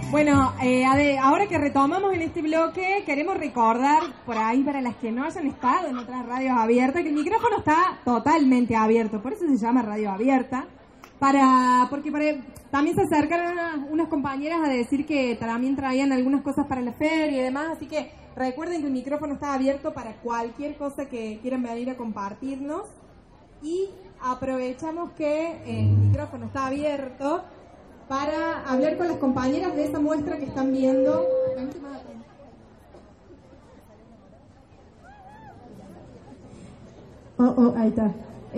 Bueno, ahora que retomamos en este bloque, queremos recordar por ahí para las que no hayan estado en otras radios abiertas, que el micrófono está totalmente abierto, por eso se llama radio abierta, porque también se acercaron unas compañeras a decir que también traían algunas cosas para la feria y demás, así que recuerden que el micrófono está abierto para cualquier cosa que quieran venir a compartirnos, y aprovechamos que el micrófono está abierto para hablar con las compañeras de esa muestra que están viendo. Ahí está.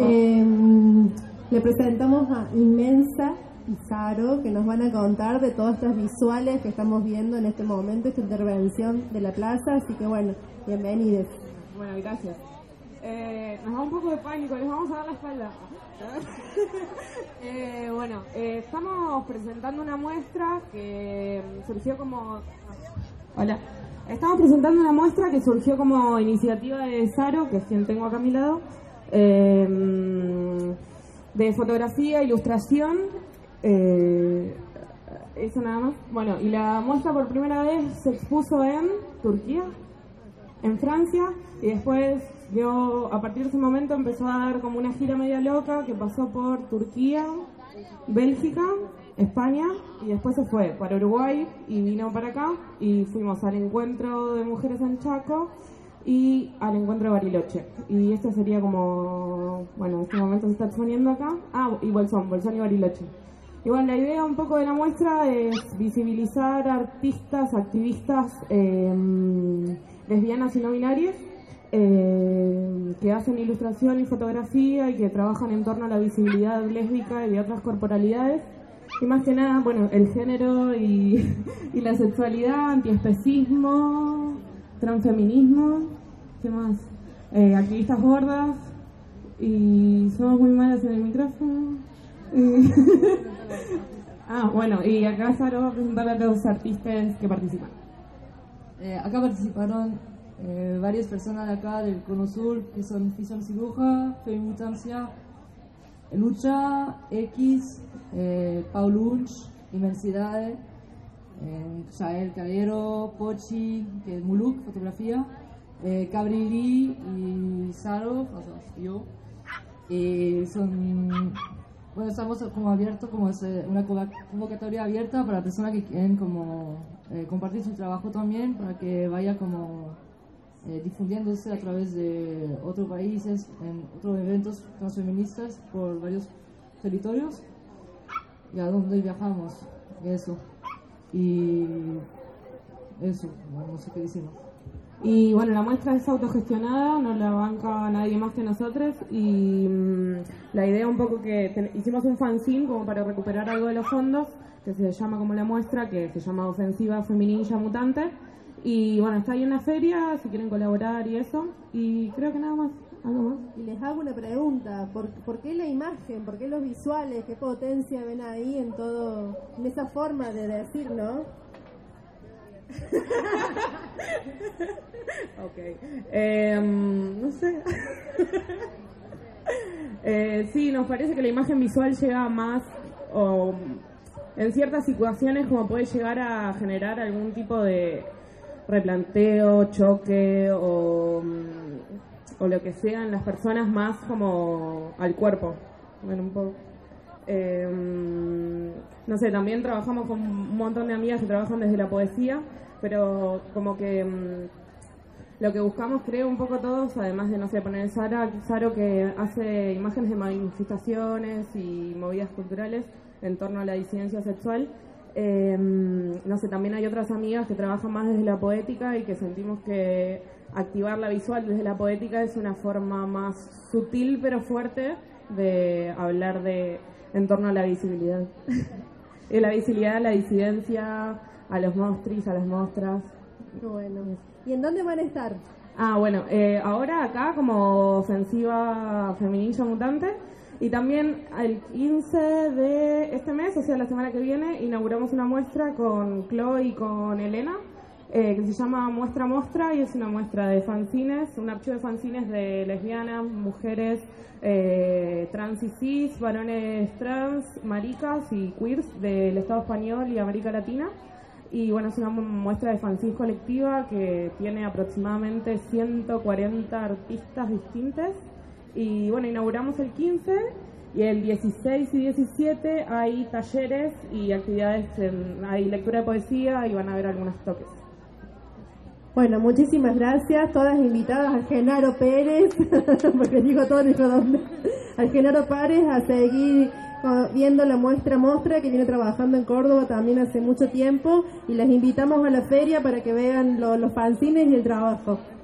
Le presentamos a Inmensa y Saro, que nos van a contar de todas estas visuales que estamos viendo en este momento, esta intervención de la plaza, así que bueno, bienvenidos. Bueno, gracias. Nos da un poco de pánico, les vamos a dar la espalda. Estamos presentando una muestra que surgió como... Hola. Estamos presentando una muestra que surgió como iniciativa de Saro, que es quien tengo acá a mi lado, de fotografía, ilustración, eso nada más. Bueno, y la muestra por primera vez se expuso en Turquía, en Francia, y después a partir de ese momento empezó a dar como una gira media loca que pasó por Turquía, Bélgica, España, y después se fue para Uruguay y vino para acá, y fuimos al encuentro de mujeres en Chaco y al encuentro de Bariloche. Y esto sería como, bueno, en este momento se está exponiendo acá. Y Bolsón y Bariloche. Y bueno, la idea un poco de la muestra es visibilizar artistas, activistas lesbianas y no binarias, que hacen ilustración y fotografía y que trabajan en torno a la visibilidad lésbica y de otras corporalidades, y más que nada, bueno, el género y la sexualidad, antiespecismo, transfeminismo, ¿qué más? Activistas gordas, y somos muy malas en el micrófono. Bueno, y acá Saro va a presentar a los artistas que participan. Acá participaron varias personas de acá del Cono Sur, que son Fisión Ciruja, Femimutancia, Lucha, X, Paul Unch, Inmensidad, Jael Caballero, Pochi, que es Muluk, fotografía, Cabrili y Saro, o sea, yo. Estamos como abiertos, como es una convocatoria abierta para personas que quieren como compartir su trabajo también, para que vaya como difundiéndose a través de otros países, en otros eventos transfeministas por varios territorios, y a donde viajamos, eso. Y eso, no sé qué decimos. Y bueno, la muestra es autogestionada, no la banca nadie más que nosotros, y la idea un poco que hicimos un fanzine como para recuperar algo de los fondos, que se llama como la muestra, que se llama Ofensiva Feminilla Mutante, y bueno, está ahí en la feria, si quieren colaborar y eso, y creo que nada más, algo más. Y les hago una pregunta, ¿por qué la imagen, por qué los visuales, qué potencia ven ahí en esa forma de decir, ¿no? No sé. Sí, nos parece que la imagen visual llega más, o en ciertas situaciones como puede llegar a generar algún tipo de replanteo, choque o lo que sea en las personas, más como al cuerpo. Bueno, un poco. No sé, también trabajamos con un montón de amigas que trabajan desde la poesía, pero como que lo que buscamos, creo, un poco todos, además de, no sé, poner Saro que hace imágenes de manifestaciones y movidas culturales en torno a la disidencia sexual. No sé, también hay otras amigas que trabajan más desde la poética y que sentimos que activar la visual desde la poética es una forma más sutil pero fuerte de hablar en torno a la visibilidad. Y la visibilidad, la disidencia, a los monstris, a las mostras. Bueno. ¿Y en dónde van a estar? Bueno, ahora acá como Ofensiva Feminilla Mutante, y también el 15 de este mes, o sea, la semana que viene, inauguramos una muestra con Chloe y con Elena, que se llama Muestra Mostra, y es una muestra de fanzines, un archivo de fanzines de lesbianas, mujeres trans y cis, varones trans, maricas y queers del Estado español y América Latina. Y bueno, es una muestra de fanzines colectiva que tiene aproximadamente 140 artistas distintos. Y bueno, inauguramos el 15 y el 16 y 17 hay talleres y actividades, hay lectura de poesía y van a haber algunos toques. Bueno, muchísimas gracias, todas invitadas a Genaro Pérez, porque digo todo, dijo dónde, al Genaro Pérez a seguir viendo la muestra Mostra, que viene trabajando en Córdoba también hace mucho tiempo, y las invitamos a la feria para que vean los fanzines y el trabajo.